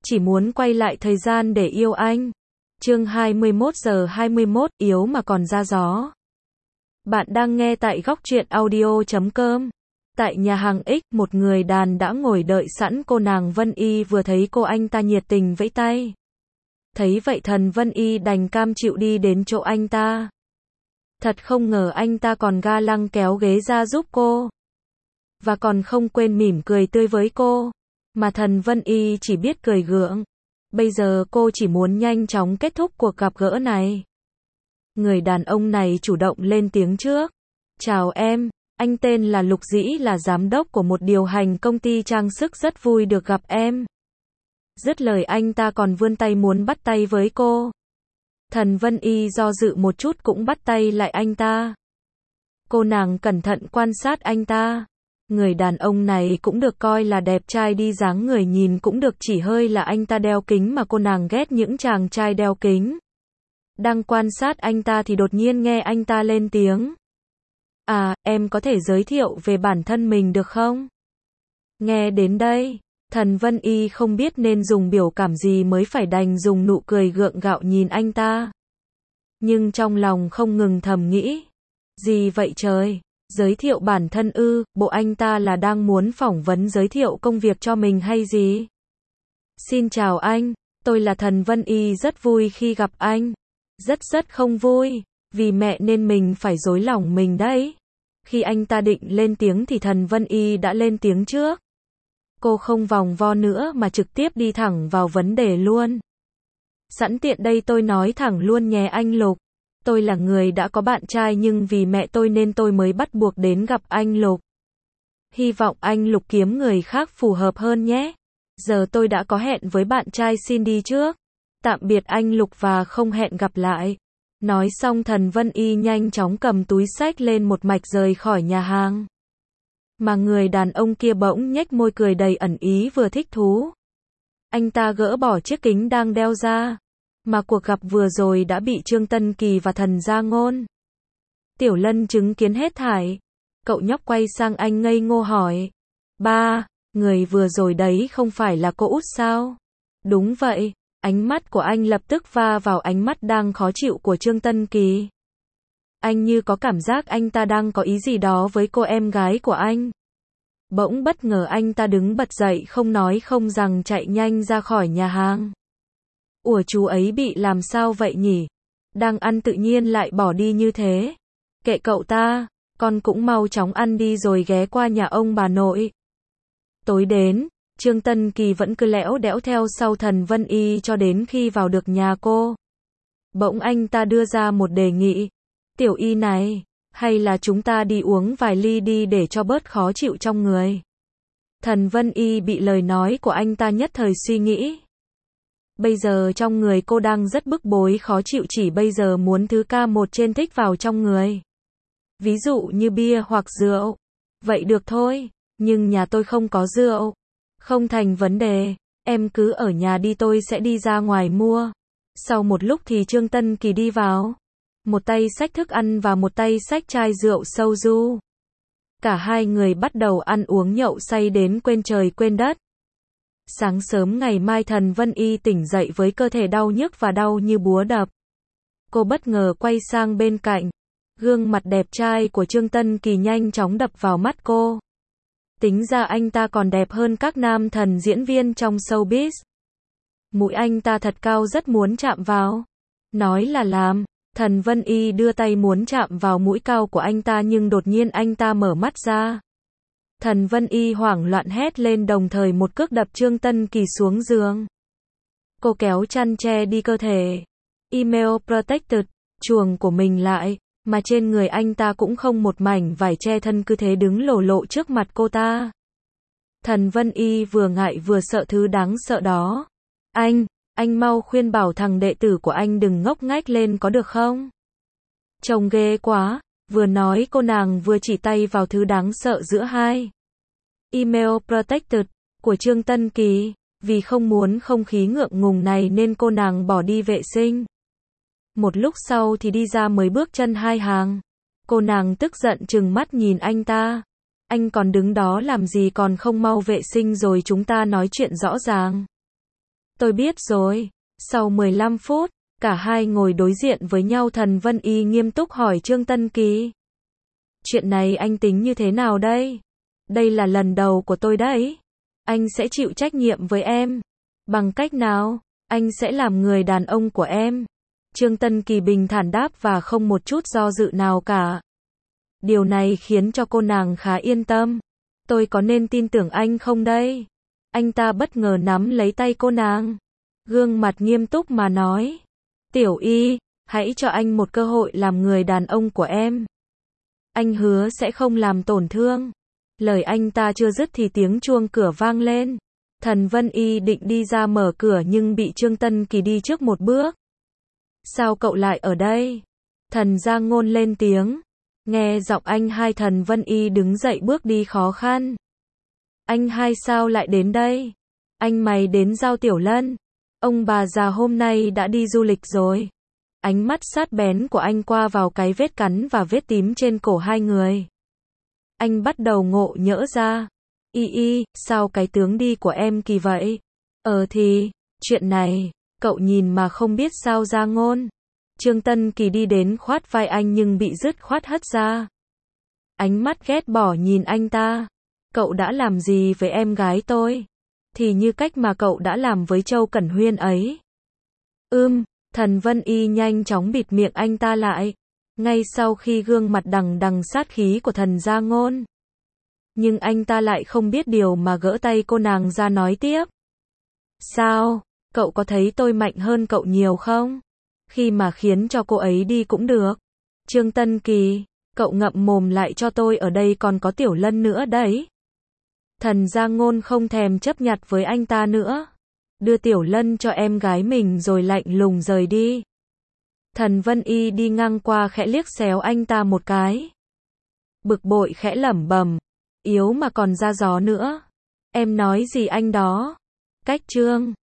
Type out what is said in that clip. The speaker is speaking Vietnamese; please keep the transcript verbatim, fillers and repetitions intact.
chỉ muốn quay lại thời gian để yêu anh. Chương hai mươi mốt giờ hai mươi mốt, yếu mà còn ra gió. Bạn đang nghe tại góc truyện audio chấm com. Tại nhà hàng X, một người đàn đã ngồi đợi sẵn cô nàng Vân Y vừa thấy cô anh ta nhiệt tình vẫy tay. Thấy vậy Thần Vân Y đành cam chịu đi đến chỗ anh ta. Thật không ngờ anh ta còn ga lăng kéo ghế ra giúp cô. Và còn không quên mỉm cười tươi với cô. Mà Thần Vân Y chỉ biết cười gượng. Bây giờ cô chỉ muốn nhanh chóng kết thúc cuộc gặp gỡ này. Người đàn ông này chủ động lên tiếng trước. Chào em, anh tên là Lục Dĩ, là giám đốc của một điều hành công ty trang sức, rất vui được gặp em. Dứt lời anh ta còn vươn tay muốn bắt tay với cô. Thần Vân Y do dự một chút cũng bắt tay lại anh ta. Cô nàng cẩn thận quan sát anh ta. Người đàn ông này cũng được coi là đẹp trai đi, dáng người nhìn cũng được, chỉ hơi là anh ta đeo kính mà cô nàng ghét những chàng trai đeo kính. Đang quan sát anh ta thì đột nhiên nghe anh ta lên tiếng. À, em có thể giới thiệu về bản thân mình được không? Nghe đến đây, Thần Vân Y không biết nên dùng biểu cảm gì mới phải đành dùng nụ cười gượng gạo nhìn anh ta. Nhưng trong lòng không ngừng thầm nghĩ. Gì vậy trời? Giới thiệu bản thân ư? Bộ anh ta là đang muốn phỏng vấn giới thiệu công việc cho mình hay gì? Xin chào anh, tôi là Thần Vân Y, rất vui khi gặp anh. Rất rất không vui, vì mẹ nên mình phải dối lòng mình đấy. Khi anh ta định lên tiếng thì Thần Vân Y đã lên tiếng trước. Cô không vòng vo nữa mà trực tiếp đi thẳng vào vấn đề luôn. Sẵn tiện đây tôi nói thẳng luôn nhé anh Lục. Tôi là người đã có bạn trai nhưng vì mẹ tôi nên tôi mới bắt buộc đến gặp anh Lục. Hy vọng anh Lục kiếm người khác phù hợp hơn nhé. Giờ tôi đã có hẹn với bạn trai, xin đi trước. Tạm biệt anh Lục và không hẹn gặp lại. Nói xong Thần Vân Y nhanh chóng cầm túi xách lên một mạch rời khỏi nhà hàng. Mà người đàn ông kia bỗng nhếch môi cười đầy ẩn ý vừa thích thú. Anh ta gỡ bỏ chiếc kính đang đeo ra. Mà cuộc gặp vừa rồi đã bị Trương Tân Kỳ và Thần Gia Ngôn, Tiểu Lân chứng kiến hết thảy. Cậu nhóc quay sang anh ngây ngô hỏi. Ba, người vừa rồi đấy không phải là cô út sao? Đúng vậy. Ánh mắt của anh lập tức va vào ánh mắt đang khó chịu của Trương Tân Kỳ. Anh như có cảm giác anh ta đang có ý gì đó với cô em gái của anh. Bỗng bất ngờ anh ta đứng bật dậy, không nói không rằng chạy nhanh ra khỏi nhà hàng. Ủa, chú ấy bị làm sao vậy nhỉ? Đang ăn tự nhiên lại bỏ đi như thế. Kệ cậu ta, con cũng mau chóng ăn đi rồi ghé qua nhà ông bà nội. Tối đến, Trương Tân Kỳ vẫn cứ lẽo đẽo theo sau Thần Vân Y cho đến khi vào được nhà cô. Bỗng anh ta đưa ra một đề nghị. Tiểu Y này, hay là chúng ta đi uống vài ly đi để cho bớt khó chịu trong người. Thần Vân Y bị lời nói của anh ta nhất thời suy nghĩ. Bây giờ trong người cô đang rất bức bối khó chịu, chỉ bây giờ muốn thứ ca một trên thích vào trong người. Ví dụ như bia hoặc rượu. Vậy được thôi, nhưng nhà tôi không có rượu. Không thành vấn đề, em cứ ở nhà đi, tôi sẽ đi ra ngoài mua. Sau một lúc thì Trương Tân Kỳ đi vào. Một tay xách thức ăn và một tay xách chai rượu soju. Cả hai người bắt đầu ăn uống nhậu say đến quên trời quên đất. Sáng sớm ngày mai Thần Vân Y tỉnh dậy với cơ thể đau nhức và đau như búa đập. Cô bất ngờ quay sang bên cạnh. Gương mặt đẹp trai của Trương Tân Kỳ nhanh chóng đập vào mắt cô. Tính ra anh ta còn đẹp hơn các nam thần diễn viên trong showbiz. Mũi anh ta thật cao, rất muốn chạm vào. Nói là làm, Thần Vân Y đưa tay muốn chạm vào mũi cao của anh ta nhưng đột nhiên anh ta mở mắt ra. Thần Vân Y hoảng loạn hét lên, đồng thời một cước đập Trương Tân Kỳ xuống giường. Cô kéo chăn che đi cơ thể email protected chuồng của mình lại, mà trên người anh ta cũng không một mảnh vải che thân, cứ thế đứng lồ lộ trước mặt cô ta. Thần Vân Y vừa ngại vừa sợ thứ đáng sợ đó. Anh, anh mau khuyên bảo thằng đệ tử của anh đừng ngốc nghếch lên có được không? Trông ghê quá. Vừa nói cô nàng vừa chỉ tay vào thứ đáng sợ giữa hai email protected của Trương Tân Kỳ. Vì không muốn không khí ngượng ngùng này nên cô nàng bỏ đi vệ sinh. Một lúc sau thì đi ra mới bước chân hai hàng. Cô nàng tức giận trừng mắt nhìn anh ta. Anh còn đứng đó làm gì, còn không mau vệ sinh rồi chúng ta nói chuyện rõ ràng. Tôi biết rồi. Sau mười lăm phút, cả hai ngồi đối diện với nhau. Thần Vân Y nghiêm túc hỏi Trương Tân Kỳ. Chuyện này anh tính như thế nào đây? Đây là lần đầu của tôi đấy. Anh sẽ chịu trách nhiệm với em. Bằng cách nào? Anh sẽ làm người đàn ông của em. Trương Tân Kỳ bình thản đáp và không một chút do dự nào cả. Điều này khiến cho cô nàng khá yên tâm. Tôi có nên tin tưởng anh không đây? Anh ta bất ngờ nắm lấy tay cô nàng. Gương mặt nghiêm túc mà nói. Tiểu Y, hãy cho anh một cơ hội làm người đàn ông của em. Anh hứa sẽ không làm tổn thương. Lời anh ta chưa dứt thì tiếng chuông cửa vang lên. Thần Vân Y định đi ra mở cửa nhưng bị Trương Tân Kỳ đi trước một bước. Sao cậu lại ở đây? Thần Giang Ngôn lên tiếng. Nghe giọng anh hai, Thần Vân Y đứng dậy bước đi khó khăn. Anh hai sao lại đến đây? Anh mày đến giao Tiểu Lân. Ông bà già hôm nay đã đi du lịch rồi. Ánh mắt sát bén của anh qua vào cái vết cắn và vết tím trên cổ hai người. Anh bắt đầu ngộ nhỡ ra. Y Y, sao cái tướng đi của em kỳ vậy? Ờ thì, chuyện này, cậu nhìn mà không biết sao Giang Ngôn. Trương Tân Kỳ đi đến khoát vai anh nhưng bị dứt khoát hất ra. Ánh mắt ghét bỏ nhìn anh ta. Cậu đã làm gì với em gái tôi? Thì như cách mà cậu đã làm với Châu Cẩn Huyên ấy. Ưm, Thần Vân Y nhanh chóng bịt miệng anh ta lại. Ngay sau khi gương mặt đằng đằng sát khí của Thần Giang Ngôn. Nhưng anh ta lại không biết điều mà gỡ tay cô nàng ra nói tiếp. Sao, cậu có thấy tôi mạnh hơn cậu nhiều không? Khi mà khiến cho cô ấy đi cũng được. Trương Tân Kỳ, cậu ngậm mồm lại cho tôi, ở đây còn có Tiểu Lân nữa đấy. Thần Giang Ngôn không thèm chấp nhặt với anh ta nữa. Đưa Tiểu Lân cho em gái mình rồi lạnh lùng rời đi. Thần Vân Y đi ngang qua khẽ liếc xéo anh ta một cái. Bực bội khẽ lẩm bẩm. Yếu mà còn ra gió nữa. Em nói gì anh đó? Cách Trương